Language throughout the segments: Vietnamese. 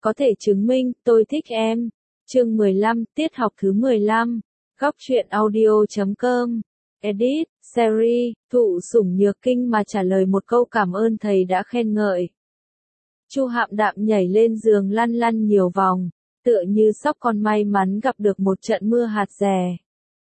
có thể chứng minh tôi thích em. Chương 15, tiết học thứ 15. Góc truyện audio.com. Edit, series, thụ sủng nhược kinh mà trả lời một câu cảm ơn thầy đã khen ngợi. Chu Hạm Đạm nhảy lên giường lăn lăn nhiều vòng, tựa như sóc con may mắn gặp được một trận mưa hạt dè.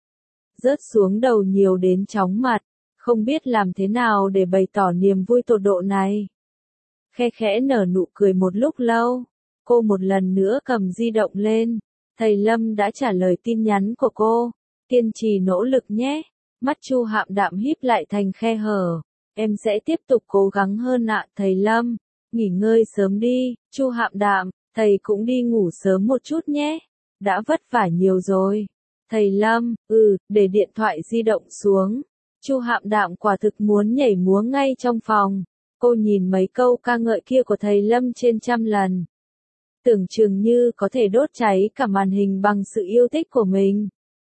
Rớt xuống đầu nhiều đến chóng mặt, không biết làm thế nào để bày tỏ niềm vui tột độ này. Khe khẽ nở nụ cười một lúc lâu, cô một lần nữa cầm di động lên, thầy Lâm đã trả lời tin nhắn của cô, kiên trì nỗ lực nhé. Mắt Chu Hạm Đạm híp lại thành khe hở, em sẽ tiếp tục cố gắng hơn ạ thầy Lâm, nghỉ ngơi sớm đi, Chu Hạm Đạm, thầy cũng đi ngủ sớm một chút nhé, đã vất vả nhiều rồi. Thầy Lâm, để điện thoại di động xuống. Chu Hạm Đạm quả thực muốn nhảy múa ngay trong phòng. Cô nhìn mấy câu ca ngợi kia của thầy Lâm trên trăm lần. Tưởng chừng như có thể đốt cháy cả màn hình bằng sự yêu thích của mình.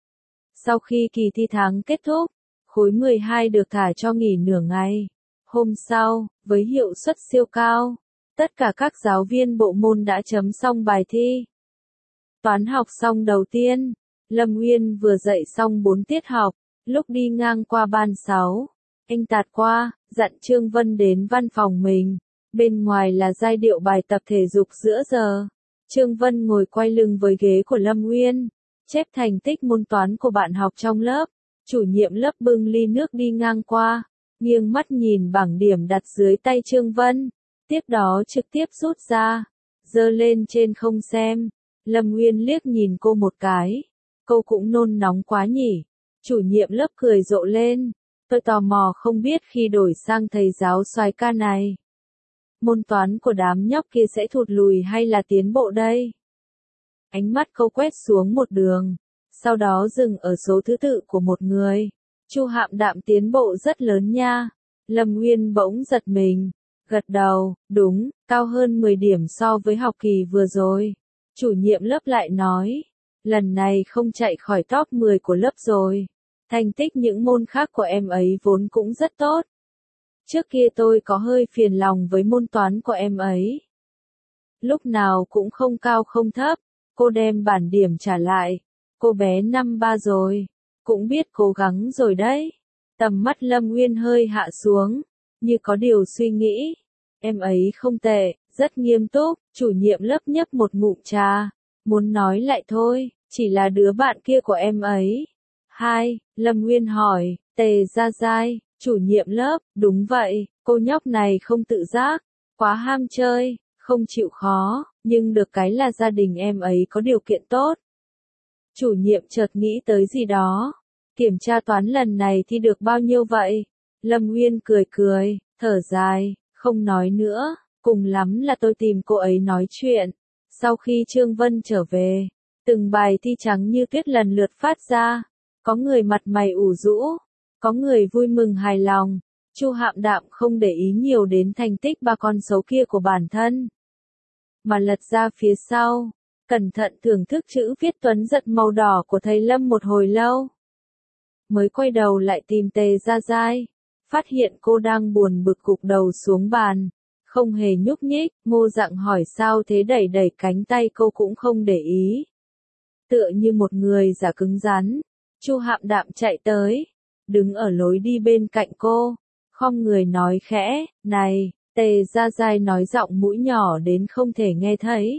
Sau khi kỳ thi tháng kết thúc, khối 12 được thả cho nghỉ nửa ngày. Hôm sau, với hiệu suất siêu cao, tất cả các giáo viên bộ môn đã chấm xong bài thi. Toán học xong đầu tiên, Lâm Uyên vừa dạy xong 4 tiết học, lúc đi ngang qua ban 6, anh tạt qua, dặn Trương Vân đến văn phòng mình, bên ngoài là giai điệu bài tập thể dục giữa giờ. Trương Vân ngồi quay lưng với ghế của Lâm Uyên, chép thành tích môn toán của bạn học trong lớp, chủ nhiệm lớp bưng ly nước đi ngang qua, nghiêng mắt nhìn bảng điểm đặt dưới tay Trương Vân, tiếp đó trực tiếp rút ra, giơ lên trên không xem. Lâm Uyên liếc nhìn cô một cái, cô cũng nôn nóng quá nhỉ. Chủ nhiệm lớp cười rộ lên, tôi tò mò không biết khi đổi sang thầy giáo soái ca này, môn toán của đám nhóc kia sẽ thụt lùi hay là tiến bộ đây? Ánh mắt cô quét xuống một đường, sau đó dừng ở số thứ tự của một người. Chu Hạm Đạm tiến bộ rất lớn nha. Lâm Uyên bỗng giật mình, gật đầu, đúng, cao hơn 10 điểm so với học kỳ vừa rồi. Chủ nhiệm lớp lại nói, lần này không chạy khỏi top 10 của lớp rồi. Thành tích những môn khác của em ấy vốn cũng rất tốt. Trước kia tôi có hơi phiền lòng với môn toán của em ấy. Lúc nào cũng không cao không thấp, cô đem bản điểm trả lại. Cô bé năm ba rồi, cũng biết cố gắng rồi đấy. Tầm mắt Lâm Uyên hơi hạ xuống, như có điều suy nghĩ. Em ấy không tệ, rất nghiêm túc, chủ nhiệm lớp nhấp một ngụm trà. Muốn nói lại thôi, chỉ là đứa bạn kia của em ấy. Hai, Lâm Nguyên hỏi, Tề Gia Giai, chủ nhiệm lớp, đúng vậy, cô nhóc này không tự giác, quá ham chơi, không chịu khó, nhưng được cái là gia đình em ấy có điều kiện tốt. Chủ nhiệm chợt nghĩ tới gì đó, kiểm tra toán lần này thi được bao nhiêu vậy? Lâm Nguyên cười cười, thở dài, không nói nữa, cùng lắm là tôi tìm cô ấy nói chuyện. Sau khi Trương Vân trở về, từng bài thi trắng như tuyết lần lượt phát ra. Có người mặt mày ủ rũ, có người vui mừng hài lòng. Chu Hạm Đạm không để ý nhiều đến thành tích ba con số kia của bản thân, mà lật ra phía sau, cẩn thận thưởng thức chữ viết tuấn giật màu đỏ của thầy Lâm một hồi lâu. Mới quay đầu lại tìm Tề Gia Giai, phát hiện cô đang buồn bực gục đầu xuống bàn, không hề nhúc nhích. Ngô Dặng hỏi sao thế, đẩy đẩy cánh tay cô cũng không để ý, tựa như một người giả cứng rắn. Chu Hạm Đạm chạy tới, đứng ở lối đi bên cạnh cô, khom người nói khẽ, này, Tề Gia Giai nói giọng mũi nhỏ đến không thể nghe thấy.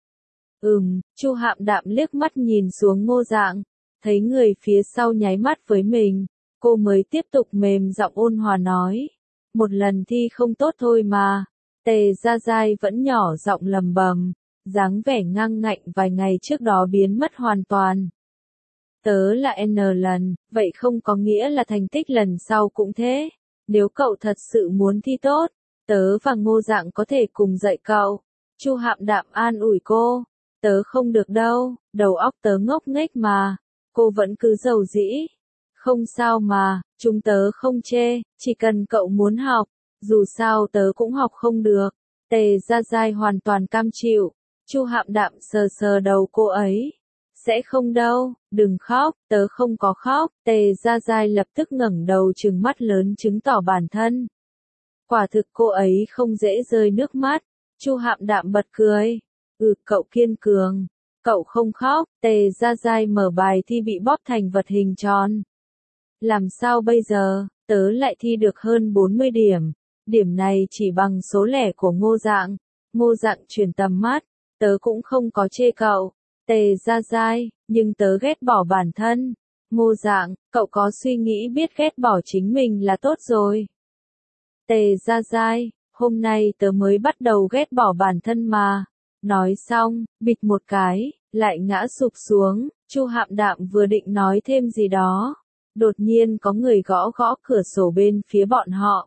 Chu Hạm Đạm liếc mắt nhìn xuống Ngô Dặng, thấy người phía sau nháy mắt với mình, cô mới tiếp tục mềm giọng ôn hòa nói, một lần thi không tốt thôi mà. Tề Gia Giai vẫn nhỏ giọng lầm bầm, dáng vẻ ngang ngạnh vài ngày trước đó biến mất hoàn toàn. Tớ là N lần, vậy không có nghĩa là thành tích lần sau cũng thế. Nếu cậu thật sự muốn thi tốt, tớ và Ngô Dặng có thể cùng dạy cậu. Chu Hạm Đạm an ủi cô, tớ không được đâu, đầu óc tớ ngốc nghếch mà. Cô vẫn cứ giàu dĩ. Không sao mà, chúng tớ không chê, chỉ cần cậu muốn học, dù sao tớ cũng học không được. Tề Gia Giai hoàn toàn cam chịu. Chu Hạm Đạm sờ sờ đầu cô ấy. Sẽ không đâu, đừng khóc, tớ không có khóc. Tề Gia Giai lập tức ngẩng đầu trừng mắt lớn chứng tỏ bản thân. Quả thực cô ấy không dễ rơi nước mắt. Chu Hạm Đạm bật cười. Cậu kiên cường. Cậu không khóc. Tề Gia Giai mở bài thi bị bóp thành vật hình tròn. Làm sao bây giờ, tớ lại thi được hơn 40 điểm. Điểm này chỉ bằng số lẻ của Ngô Dạng. Ngô Dạng chuyển tầm mắt. Tớ cũng không có chê cậu. Tề Gia Giai, nhưng tớ ghét bỏ bản thân. Ngô Dạng, cậu có suy nghĩ biết ghét bỏ chính mình là tốt rồi. Tề Gia Giai, hôm nay tớ mới bắt đầu ghét bỏ bản thân mà. Nói xong, bịch một cái, lại ngã sụp xuống. Chu Hạm Đạm vừa định nói thêm gì đó. Đột nhiên có người gõ gõ cửa sổ bên phía bọn họ.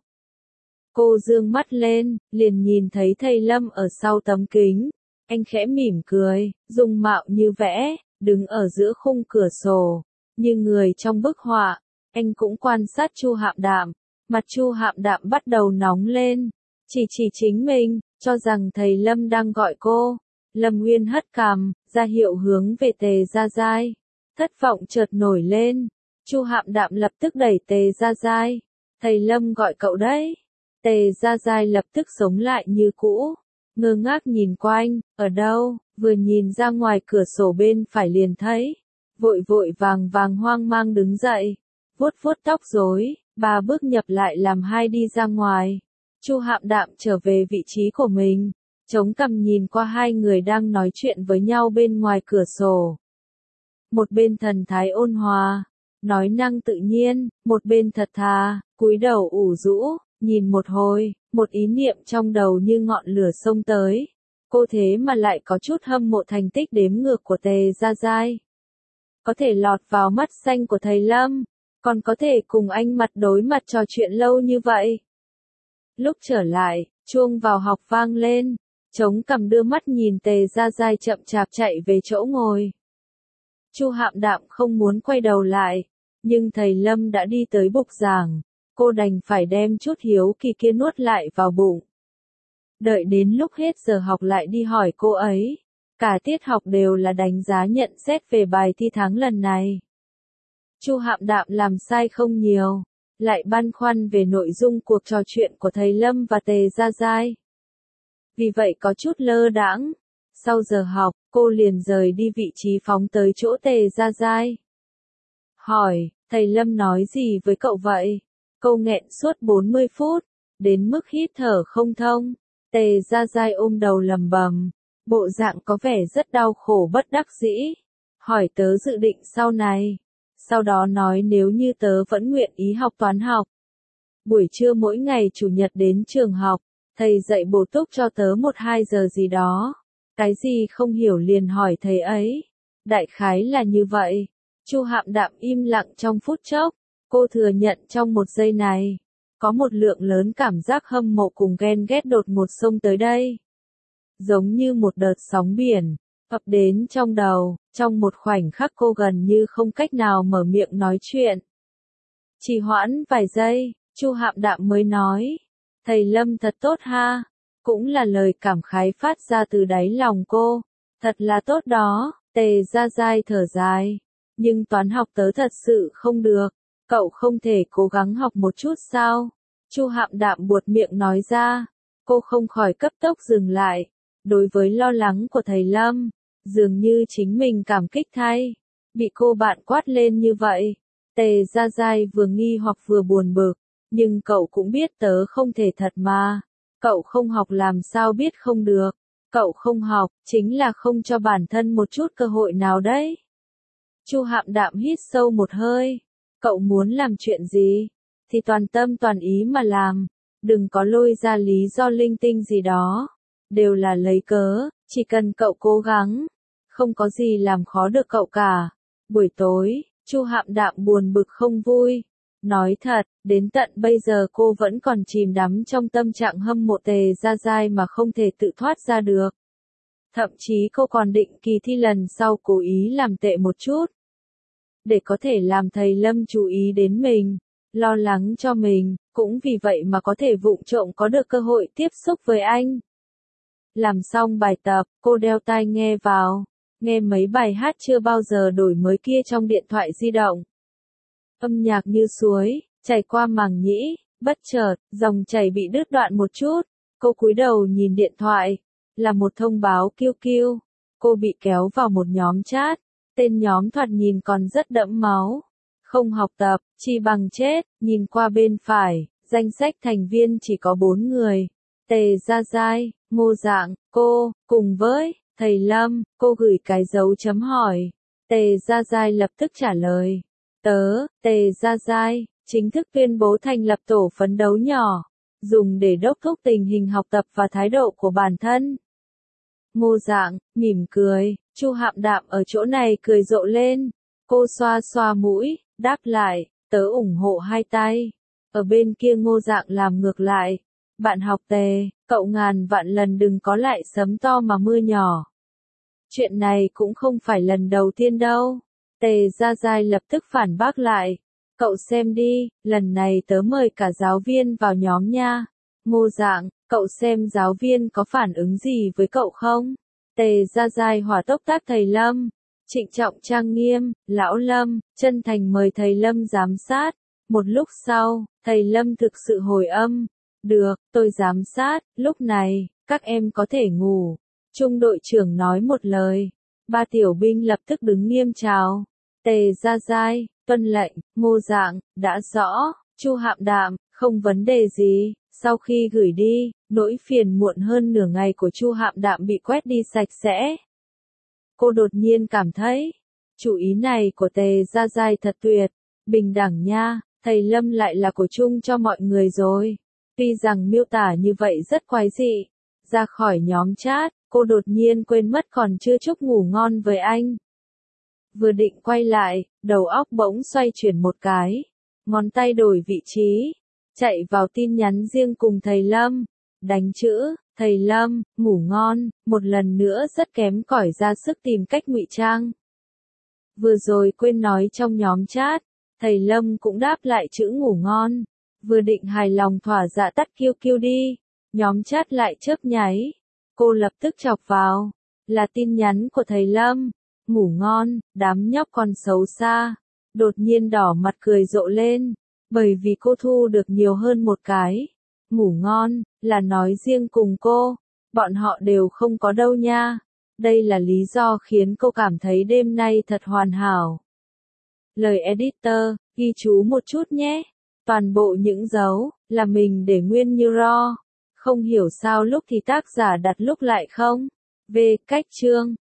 Cô dương mắt lên, liền nhìn thấy thầy Lâm ở sau tấm kính. Anh khẽ mỉm cười, dung mạo như vẽ, đứng ở giữa khung cửa sổ, như người trong bức họa. Anh cũng quan sát Chu Hạm Đạm, mặt Chu Hạm Đạm bắt đầu nóng lên, chỉ chính mình, cho rằng thầy Lâm đang gọi cô. Lâm Nguyên hất cằm, ra hiệu hướng về Tề Gia Giai. Thất vọng chợt nổi lên, Chu Hạm Đạm lập tức đẩy Tề Gia Giai. Thầy Lâm gọi cậu đấy. Tề Gia Giai lập tức sống lại như cũ. Ngơ ngác nhìn quanh, ở đâu, vừa nhìn ra ngoài cửa sổ bên phải liền thấy. Vội vàng hoang mang đứng dậy, vuốt tóc rối, 3 bước nhập lại làm 2 đi ra ngoài. Chu Hạm Đạm trở về vị trí của mình, chống cằm nhìn qua 2 người đang nói chuyện với nhau bên ngoài cửa sổ. Một bên thần thái ôn hòa, nói năng tự nhiên, một bên thật thà, cúi đầu ủ rũ. Nhìn một hồi, một ý niệm trong đầu như ngọn lửa xông tới. Cô thế mà lại có chút hâm mộ thành tích đếm ngược của Tề Gia Giai. Có thể lọt vào mắt xanh của thầy Lâm, còn có thể cùng anh mặt đối mặt trò chuyện lâu như vậy. Lúc trở lại, chuông vào học vang lên, chống cằm đưa mắt nhìn Tề Gia Giai chậm chạp chạy về chỗ ngồi. Chu Hạm Đạm không muốn quay đầu lại, nhưng thầy Lâm đã đi tới bục giảng. Cô đành phải đem chút hiếu kỳ kia nuốt lại vào bụng. Đợi đến lúc hết giờ học lại đi hỏi cô ấy. Cả tiết học đều là đánh giá nhận xét về bài thi tháng lần này. Chu Hạm Đạm làm sai không nhiều, lại băn khoăn về nội dung cuộc trò chuyện của thầy Lâm và Tề Gia Giai. Vì vậy có chút lơ đãng. Sau giờ học, cô liền rời đi vị trí phóng tới chỗ Tề Gia Giai. Hỏi, thầy Lâm nói gì với cậu vậy? Câu nghẹn suốt 40 phút, đến mức hít thở không thông. Tề Gia Giai ôm đầu lầm bầm, bộ dạng có vẻ rất đau khổ bất đắc dĩ. Hỏi tớ dự định sau này. Sau đó nói nếu như tớ vẫn nguyện ý học toán học. Buổi trưa mỗi ngày chủ nhật đến trường học, thầy dạy bổ túc cho tớ 1-2 giờ gì đó. Cái gì không hiểu liền hỏi thầy ấy. Đại khái là như vậy. Chu Hạm Đạm im lặng trong phút chốc. Cô thừa nhận trong một giây này, có một lượng lớn cảm giác hâm mộ cùng ghen ghét đột ngột xông tới đây. Giống như một đợt sóng biển, ập đến trong đầu, trong một khoảnh khắc cô gần như không cách nào mở miệng nói chuyện. Chỉ hoãn vài giây, Chu Hạm Đạm mới nói, thầy Lâm thật tốt ha, cũng là lời cảm khái phát ra từ đáy lòng cô, thật là tốt đó. Tề Gia Giai thở dài, nhưng toán học tớ thật sự không được. Cậu không thể cố gắng học một chút sao? Chu Hạm Đạm buột miệng nói ra. Cô không khỏi cấp tốc dừng lại. Đối với lo lắng của thầy Lâm, dường như chính mình cảm kích thay. Bị cô bạn quát lên như vậy. Tề Gia Giai vừa nghi hoặc vừa buồn bực. Nhưng cậu cũng biết tớ không thể thật mà. Cậu không học làm sao biết không được. Cậu không học, chính là không cho bản thân một chút cơ hội nào đấy. Chu Hạm Đạm hít sâu một hơi. Cậu muốn làm chuyện gì, thì toàn tâm toàn ý mà làm, đừng có lôi ra lý do linh tinh gì đó, đều là lấy cớ, chỉ cần cậu cố gắng, không có gì làm khó được cậu cả. Buổi tối, Chu Hạm Đạm buồn bực không vui, nói thật, đến tận bây giờ cô vẫn còn chìm đắm trong tâm trạng hâm mộ Tề Gia Giai mà không thể tự thoát ra được. Thậm chí cô còn định kỳ thi lần sau cố ý làm tệ một chút. Để có thể làm thầy Lâm chú ý đến mình, lo lắng cho mình, cũng vì vậy mà có thể vụng trộm có được cơ hội tiếp xúc với anh. Làm xong bài tập, cô đeo tai nghe vào, nghe mấy bài hát chưa bao giờ đổi mới kia trong điện thoại di động. Âm nhạc như suối, chảy qua màng nhĩ, bất chợt, dòng chảy bị đứt đoạn một chút, cô cúi đầu nhìn điện thoại, là một thông báo kiêu kiêu. Cô bị kéo vào một nhóm chat, tên nhóm thoạt nhìn còn rất đẫm máu. Không học tập, chi bằng chết, nhìn qua bên phải, danh sách thành viên chỉ có 4 người. Tề Gia Giai, Ngô Dạng, cô, cùng với thầy Lâm, cô gửi cái dấu chấm hỏi. Tề Gia Giai lập tức trả lời. Tớ, Tề Gia Giai, chính thức tuyên bố thành lập tổ phấn đấu nhỏ, dùng để đốc thúc tình hình học tập và thái độ của bản thân. Ngô Dạng, mỉm cười, Chu Hạm Đạm ở chỗ này cười rộ lên. Cô xoa xoa mũi, đáp lại, tớ ủng hộ hai tay. Ở bên kia Ngô Dạng làm ngược lại. Bạn học Tề, cậu ngàn vạn lần đừng có lại sấm to mà mưa nhỏ. Chuyện này cũng không phải lần đầu tiên đâu. Tề Gia Giai lập tức phản bác lại. Cậu xem đi, lần này tớ mời cả giáo viên vào nhóm nha. Ngô Dạng, cậu xem giáo viên có phản ứng gì với cậu không? Tề Gia Giai hỏa tốc tác thầy Lâm. Trịnh trọng trang nghiêm, lão Lâm, chân thành mời thầy Lâm giám sát. Một lúc sau, thầy Lâm thực sự hồi âm. Được, tôi giám sát, lúc này, các em có thể ngủ. Trung đội trưởng nói một lời. Ba tiểu binh lập tức đứng nghiêm chào. Tề Gia Giai, tuân lệnh, Ngô Dạng, đã rõ, Chu Hạm Đạm, không vấn đề gì. Sau khi gửi đi, nỗi phiền muộn hơn nửa ngày của Chu Hạm Đạm bị quét đi sạch sẽ. Cô đột nhiên cảm thấy, chủ ý này của Tề Gia Giai thật tuyệt, bình đẳng nha, thầy Lâm lại là của chung cho mọi người rồi. Tuy rằng miêu tả như vậy rất quái dị, ra khỏi nhóm chat, cô đột nhiên quên mất còn chưa chúc ngủ ngon với anh. Vừa định quay lại, đầu óc bỗng xoay chuyển một cái, ngón tay đổi vị trí, chạy vào tin nhắn riêng cùng thầy Lâm, đánh chữ, thầy Lâm, ngủ ngon, một lần nữa rất kém cỏi ra sức tìm cách ngụy trang. Vừa rồi quên nói trong nhóm chat, thầy Lâm cũng đáp lại chữ ngủ ngon, vừa định hài lòng thỏa dạ tắt kiêu kiêu đi, nhóm chat lại chớp nháy, cô lập tức chọc vào, là tin nhắn của thầy Lâm, ngủ ngon, đám nhóc con xấu xa, đột nhiên đỏ mặt cười rộ lên, bởi vì cô thu được nhiều hơn một cái, ngủ ngon, là nói riêng cùng cô, bọn họ đều không có đâu nha, đây là lý do khiến cô cảm thấy đêm nay thật hoàn hảo. Lời editor, ghi chú một chút nhé, toàn bộ những dấu, là mình để nguyên như raw, không hiểu sao lúc thì tác giả đặt lúc lại không, về cách chương.